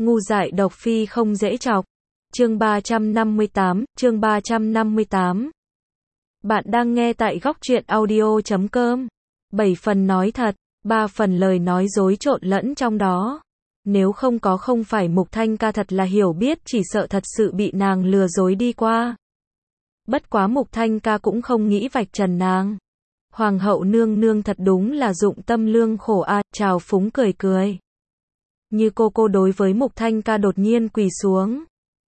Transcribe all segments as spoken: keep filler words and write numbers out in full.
Ngu dại độc phi không dễ chọc. Chương ba trăm năm mươi tám, chương ba trăm năm mươi tám. Bạn đang nghe tại góc truyện audio chấm com. bảy phần nói thật, ba phần lời nói dối trộn lẫn trong đó. Nếu không có không phải Mục Thanh Ca thật là hiểu biết, chỉ sợ thật sự bị nàng lừa dối đi qua. Bất quá Mục Thanh Ca cũng không nghĩ vạch trần nàng. Hoàng hậu nương nương thật đúng là dụng tâm lương khổ a, à, trào phúng cười cười. Như cô cô đối với Mục Thanh Ca đột nhiên quỳ xuống.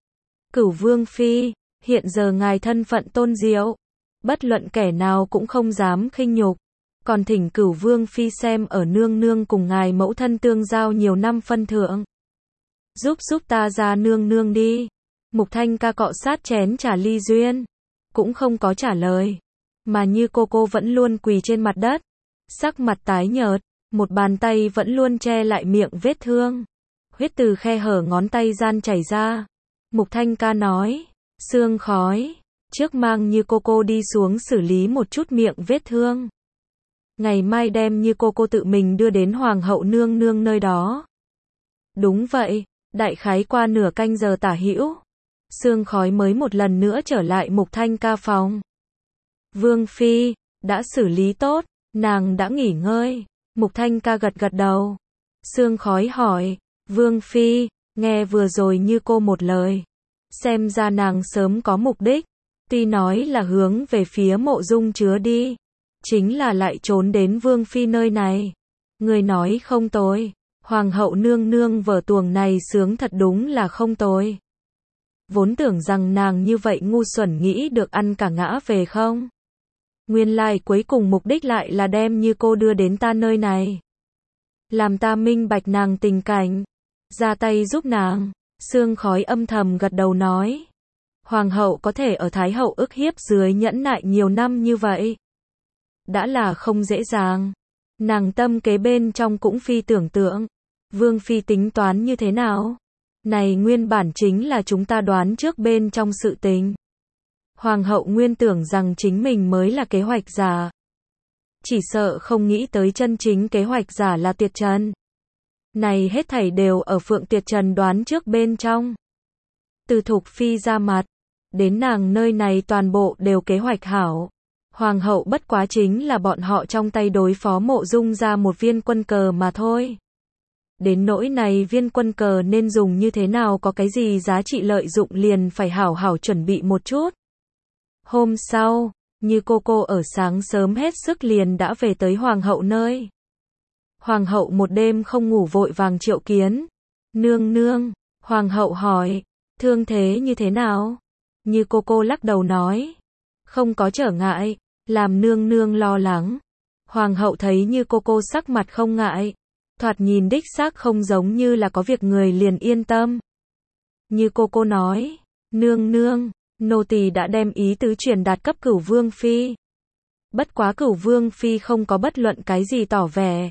Cửu Vương Phi, hiện giờ ngài thân phận tôn diệu, bất luận kẻ nào cũng không dám khinh nhục. Còn thỉnh Cửu Vương Phi xem ở nương nương cùng ngài mẫu thân tương giao nhiều năm phân thượng. Giúp giúp ta ra nương nương đi. Mục Thanh Ca cọ sát chén trà ly duyên. Cũng không có trả lời. Mà như cô cô vẫn luôn quỳ trên mặt đất. Sắc mặt tái nhợt. Một bàn tay vẫn luôn che lại miệng vết thương. Huyết từ khe hở ngón tay gian chảy ra. Mục Thanh Ca nói. Sương khói. Trước mang như cô cô đi xuống xử lý một chút miệng vết thương. Ngày mai đem như cô cô tự mình đưa đến Hoàng hậu nương nương nơi đó. Đúng vậy. Đại khái qua nửa canh giờ tả hữu. Sương khói mới một lần nữa trở lại Mục Thanh Ca phòng. Vương Phi. Đã xử lý tốt. Nàng đã nghỉ ngơi. Mục Thanh Ca gật gật đầu. Sương khói hỏi. Vương Phi. Nghe vừa rồi như cô một lời. Xem ra nàng sớm có mục đích. Tuy nói là hướng về phía Mộ Dung Chứa đi. Chính là lại trốn đến Vương Phi nơi này. Người nói không tồi. Hoàng hậu nương nương vở tuồng này sướng thật đúng là không tồi. Vốn tưởng rằng nàng như vậy ngu xuẩn nghĩ được ăn cả ngã về không. Nguyên lai cuối cùng mục đích lại là đem như cô đưa đến ta nơi này. Làm ta minh bạch nàng tình cảnh. Ra tay giúp nàng. Sương khói âm thầm gật đầu nói. Hoàng hậu có thể ở Thái hậu ức hiếp dưới nhẫn nại nhiều năm như vậy. Đã là không dễ dàng. Nàng tâm kế bên trong cũng phi tưởng tượng. Vương Phi tính toán như thế nào? Này nguyên bản chính là chúng ta đoán trước bên trong sự tình. Hoàng hậu nguyên tưởng rằng chính mình mới là kế hoạch giả. Chỉ sợ không nghĩ tới chân chính kế hoạch giả là Tuyệt Trần. Này hết thảy đều ở Phượng Tuyệt Trần đoán trước bên trong. Từ Thục Phi ra mặt, đến nàng nơi này toàn bộ đều kế hoạch hảo. Hoàng hậu bất quá chính là bọn họ trong tay đối phó Mộ Dung ra một viên quân cờ mà thôi. Đến nỗi này viên quân cờ nên dùng như thế nào, có cái gì giá trị lợi dụng liền phải hảo hảo chuẩn bị một chút. Hôm sau, như cô cô ở sáng sớm hết sức liền đã về tới Hoàng hậu nơi. Hoàng hậu một đêm không ngủ vội vàng triệu kiến. Nương nương, Hoàng hậu hỏi, thương thế như thế nào? Như cô cô lắc đầu nói, không có trở ngại, làm nương nương lo lắng. Hoàng hậu thấy như cô cô sắc mặt không ngại. Thoạt nhìn đích xác không giống như là có việc người liền yên tâm. Như cô cô nói, nương nương, nô tỳ đã đem ý tứ truyền đạt cấp Cửu Vương Phi. Bất quá Cửu Vương Phi không có bất luận cái gì tỏ vẻ.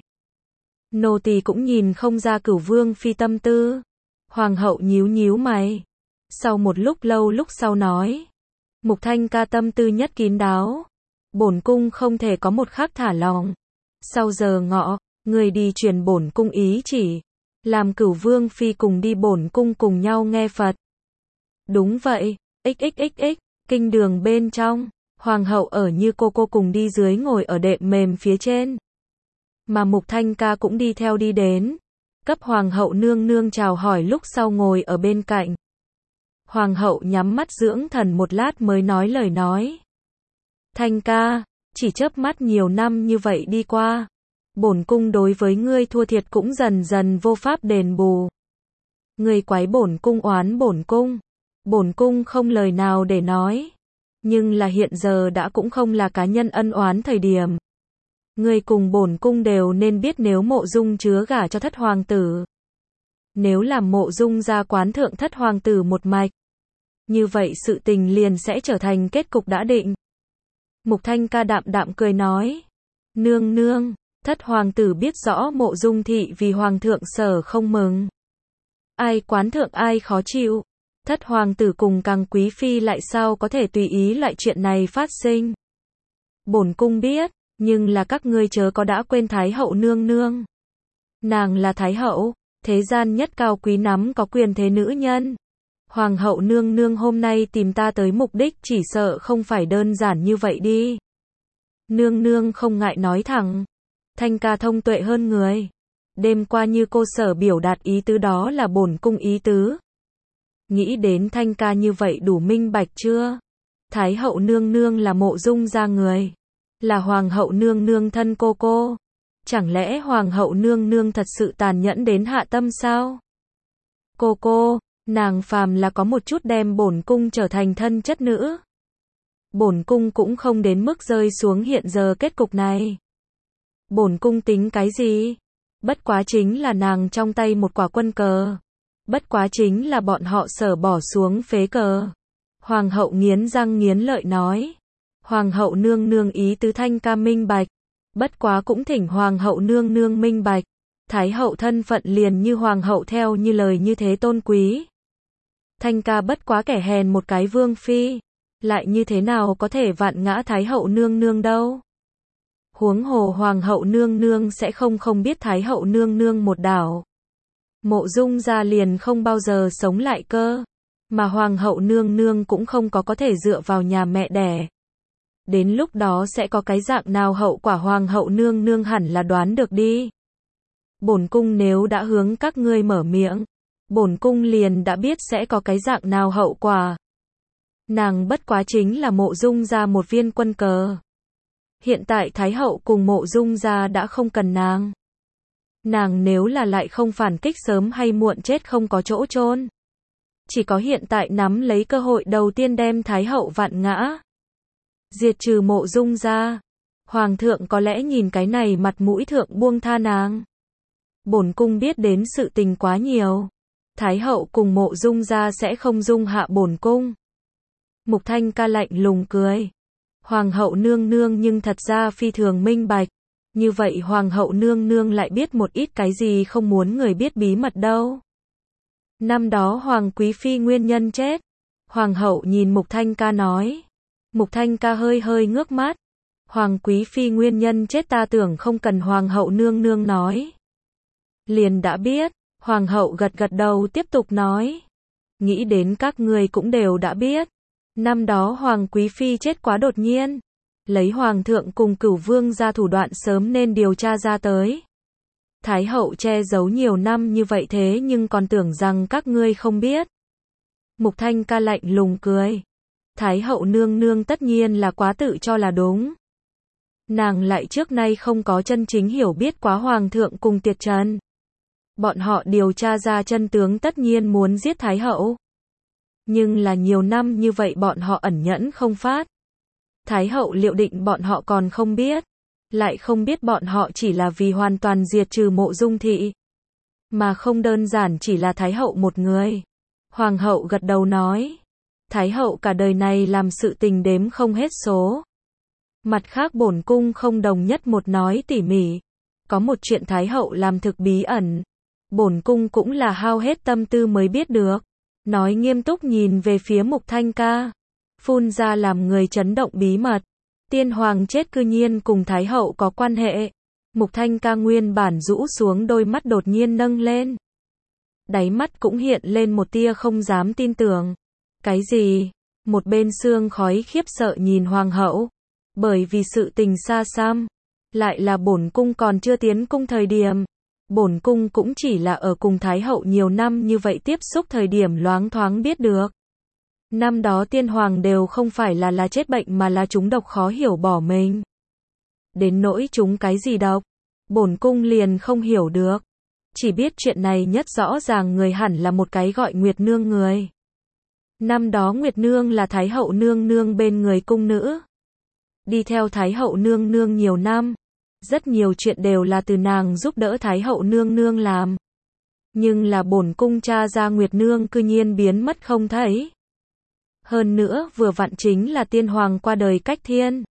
Nô tỳ cũng nhìn không ra Cửu Vương Phi tâm tư. Hoàng hậu nhíu nhíu mày. Sau một lúc lâu lúc sau nói. Mục Thanh Ca tâm tư nhất kín đáo. Bổn cung không thể có một khắc thả lòng. Sau giờ ngọ, người đi truyền bổn cung ý chỉ. Làm Cửu Vương Phi cùng đi bổn cung cùng nhau nghe Phật. Đúng vậy, xxxx, kinh đường bên trong. Hoàng hậu ở như cô cô cùng đi dưới ngồi ở đệm mềm phía trên. Mà Mục Thanh Ca cũng đi theo đi đến. Cấp Hoàng hậu nương nương chào hỏi lúc sau ngồi ở bên cạnh. Hoàng hậu nhắm mắt dưỡng thần một lát mới nói lời nói. Thanh Ca, chỉ chớp mắt nhiều năm như vậy đi qua. Bổn cung đối với ngươi thua thiệt cũng dần dần vô pháp đền bù. Ngươi quái bổn cung oán bổn cung. Bổn cung không lời nào để nói. Nhưng là hiện giờ đã cũng không là cá nhân ân oán thời điểm. Ngươi cùng bổn cung đều nên biết nếu Mộ Dung Chứa gả cho thất hoàng tử. Nếu làm Mộ Dung ra quán thượng thất hoàng tử một mạch. Như vậy sự tình liền sẽ trở thành kết cục đã định. Mục Thanh Ca đạm đạm cười nói. Nương nương, thất hoàng tử biết rõ Mộ Dung thị vì hoàng thượng sở không mừng. Ai quán thượng ai khó chịu. Thất hoàng tử cùng càng quý phi lại sao có thể tùy ý loại chuyện này phát sinh. Bổn cung biết, nhưng là các ngươi chớ có đã quên Thái hậu nương nương. Nàng là Thái hậu, Thế gian nhất cao quý nắm có quyền thế nữ nhân. Hoàng hậu nương nương hôm nay tìm ta tới mục đích chỉ sợ không phải đơn giản như vậy đi. Nương nương không ngại nói thẳng. Thanh ca thông tuệ hơn người. Đêm qua như cô sở biểu đạt ý tứ đó là bổn cung ý tứ. Nghĩ đến Thanh ca như vậy đủ minh bạch chưa? Thái hậu nương nương là Mộ Dung gia người. Là hoàng hậu nương nương thân cô cô. Chẳng lẽ hoàng hậu nương nương thật sự tàn nhẫn đến hạ tâm sao? Cô cô, nàng phàm là có một chút đem bổn cung trở thành thân chất nữ. Bổn cung cũng không đến mức rơi xuống hiện giờ kết cục này. Bổn cung tính cái gì? Bất quá chính là nàng trong tay một quả quân cờ. Bất quá chính là bọn họ sở bỏ xuống phế cờ. Hoàng hậu nghiến răng nghiến lợi nói. Hoàng hậu nương nương ý tứ Thanh ca minh bạch. Bất quá cũng thỉnh hoàng hậu nương nương minh bạch. Thái hậu thân phận liền như hoàng hậu theo như lời như thế tôn quý. Thanh ca bất quá kẻ hèn một cái vương phi. Lại như thế nào có thể vạn ngã Thái hậu nương nương đâu. Huống hồ hoàng hậu nương nương sẽ không không biết Thái hậu nương nương một đảo. Mộ Dung gia liền không bao giờ sống lại cơ. Mà hoàng hậu nương nương cũng không có có thể dựa vào nhà mẹ đẻ. Đến lúc đó sẽ có cái dạng nào hậu quả hoàng hậu nương nương hẳn là đoán được đi. Bổn cung nếu đã hướng các ngươi mở miệng, bổn cung liền đã biết sẽ có cái dạng nào hậu quả. Nàng bất quá chính là Mộ Dung gia một viên quân cờ. Hiện tại Thái hậu cùng Mộ Dung gia đã không cần nàng. Nàng nếu là lại không phản kích sớm hay muộn chết không có chỗ chôn. Chỉ có hiện tại nắm lấy cơ hội đầu tiên đem Thái hậu vạn ngã. Diệt trừ Mộ Dung gia. Hoàng thượng có lẽ nhìn cái này mặt mũi thượng buông tha nàng. Bổn cung biết đến sự tình quá nhiều. Thái hậu cùng Mộ Dung gia sẽ không dung hạ bổn cung. Mục Thanh ca lạnh lùng cười. Hoàng hậu nương nương nhưng thật ra phi thường minh bạch. Như vậy hoàng hậu nương nương lại biết một ít cái gì không muốn người biết bí mật đâu. Năm đó hoàng quý phi nguyên nhân chết. Hoàng hậu nhìn Mục Thanh ca nói. Mục Thanh ca hơi hơi ngước mắt. Hoàng quý phi nguyên nhân chết ta tưởng không cần hoàng hậu nương nương nói. Liền đã biết. Hoàng hậu gật gật đầu tiếp tục nói. Nghĩ đến các người cũng đều đã biết. Năm đó hoàng quý phi chết quá đột nhiên. Lấy hoàng thượng cùng cửu vương ra thủ đoạn sớm nên điều tra ra tới. Thái hậu che giấu nhiều năm như vậy thế nhưng còn tưởng rằng các ngươi không biết. Mục Thanh ca lạnh lùng cười. Thái hậu nương nương tất nhiên là quá tự cho là đúng. Nàng lại trước nay không có chân chính hiểu biết quá hoàng thượng cùng Tiệt Trần. Bọn họ điều tra ra chân tướng tất nhiên muốn giết Thái hậu. Nhưng là nhiều năm như vậy bọn họ ẩn nhẫn không phát. Thái hậu liệu định bọn họ còn không biết. Lại không biết bọn họ chỉ là vì hoàn toàn diệt trừ Mộ Dung thị. Mà không đơn giản chỉ là Thái hậu một người. Hoàng hậu gật đầu nói. Thái hậu cả đời này làm sự tình đếm không hết số. Mặt khác bổn cung không đồng nhất một nói tỉ mỉ. Có một chuyện Thái hậu làm thực bí ẩn. Bổn cung cũng là hao hết tâm tư mới biết được. Nói nghiêm túc nhìn về phía Mục Thanh ca. Phun ra làm người chấn động bí mật. Tiên hoàng chết cư nhiên cùng Thái hậu có quan hệ. Mục Thanh ca nguyên bản rũ xuống đôi mắt đột nhiên nâng lên. Đáy mắt cũng hiện lên một tia không dám tin tưởng. Cái gì? Một bên xương khói khiếp sợ nhìn hoàng hậu. Bởi vì sự tình xa xăm. Lại là bổn cung còn chưa tiến cung thời điểm. Bổn cung cũng chỉ là ở cùng Thái hậu nhiều năm như vậy tiếp xúc thời điểm loáng thoáng biết được. Năm đó tiên hoàng đều không phải là là chết bệnh mà là chúng độc khó hiểu bỏ mình. Đến nỗi chúng cái gì độc, bổn cung liền không hiểu được. Chỉ biết chuyện này nhất rõ ràng người hẳn là một cái gọi Nguyệt Nương người. Năm đó Nguyệt Nương là Thái hậu nương nương bên người cung nữ. Đi theo Thái hậu nương nương nhiều năm. Rất nhiều chuyện đều là từ nàng giúp đỡ Thái hậu nương nương làm. Nhưng là bổn cung tra ra Nguyệt Nương cư nhiên biến mất không thấy. Hơn nữa vừa vặn chính là tiên hoàng qua đời cách thiên.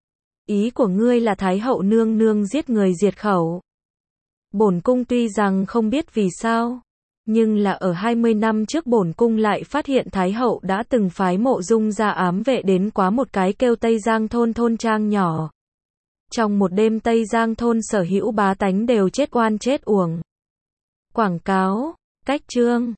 Ý của ngươi là Thái hậu nương nương giết người diệt khẩu. Bổn cung tuy rằng không biết vì sao. Nhưng là ở hai mươi năm trước bổn cung lại phát hiện Thái hậu đã từng phái Mộ Dung ra ám vệ đến quá một cái kêu Tây Giang thôn thôn trang nhỏ. Trong một đêm Tây Giang thôn sở hữu bá tánh đều chết oan chết uổng. Quảng cáo, cách chương